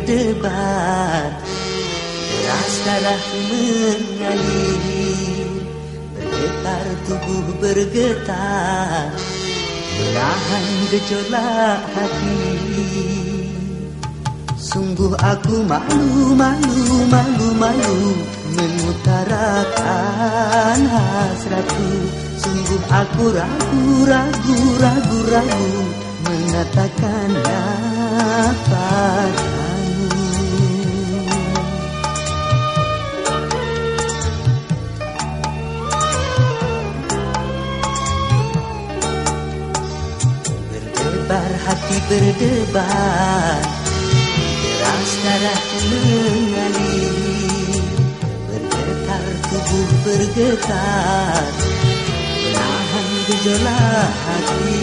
berdebar, deras darah mengalir, bergetar tubuh bergetar, menahan gejolak hati. Sungguh aku malu, malu, malu, malu mengutarakan hasratku. Sungguh aku ragu, ragu, ragu, ragu mengatakannya padamu. Berdebar hati berdebar, deras darah mengalir, bergetar tubuh bergetar, menahan gejolak hati.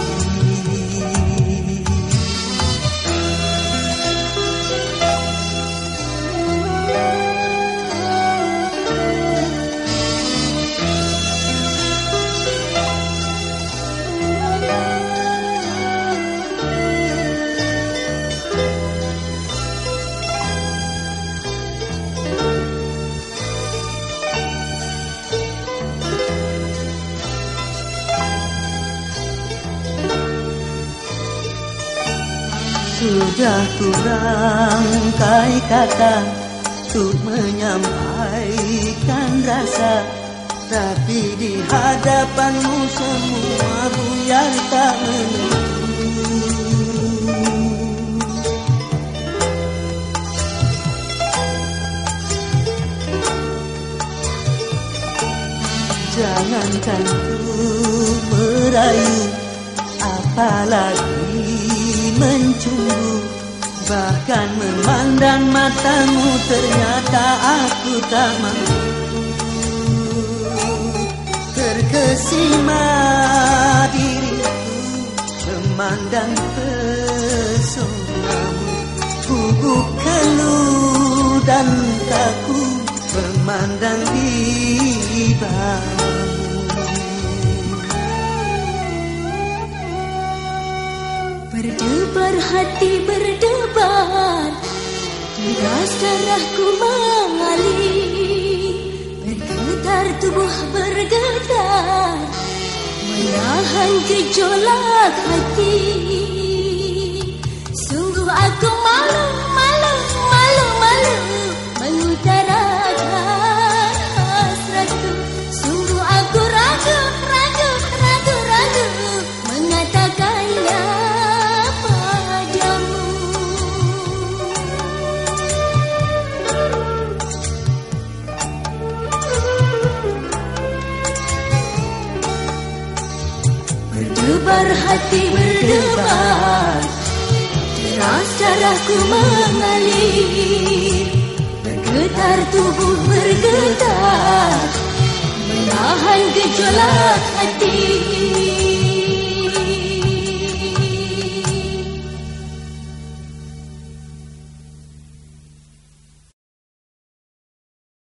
Sudah kurangkai kata untuk menyampaikan rasa, tapi di hadapanmu semua buyar tak menentu. Jangankan untuk merayu, apalagi mencumbu, bahkan memandang matamu ternyata aku tak mampu. Terkesima diriku memandang pesonamu, gugup keluh dan takut memandang hibamu. Berdebar hati berdebar, deras darahku mengalir, bergetar tubuh bergetar, menahan gejolak hati. Sungguh aku malu, malu, malu, malu mengutarakan hasratku. Sungguh aku ragu, ragu, ragu, ragu mengatakannya. Berdebar hati berdebar, deras darahku mengalir, bergetar tubuh bergetar, menahan gejolak hati.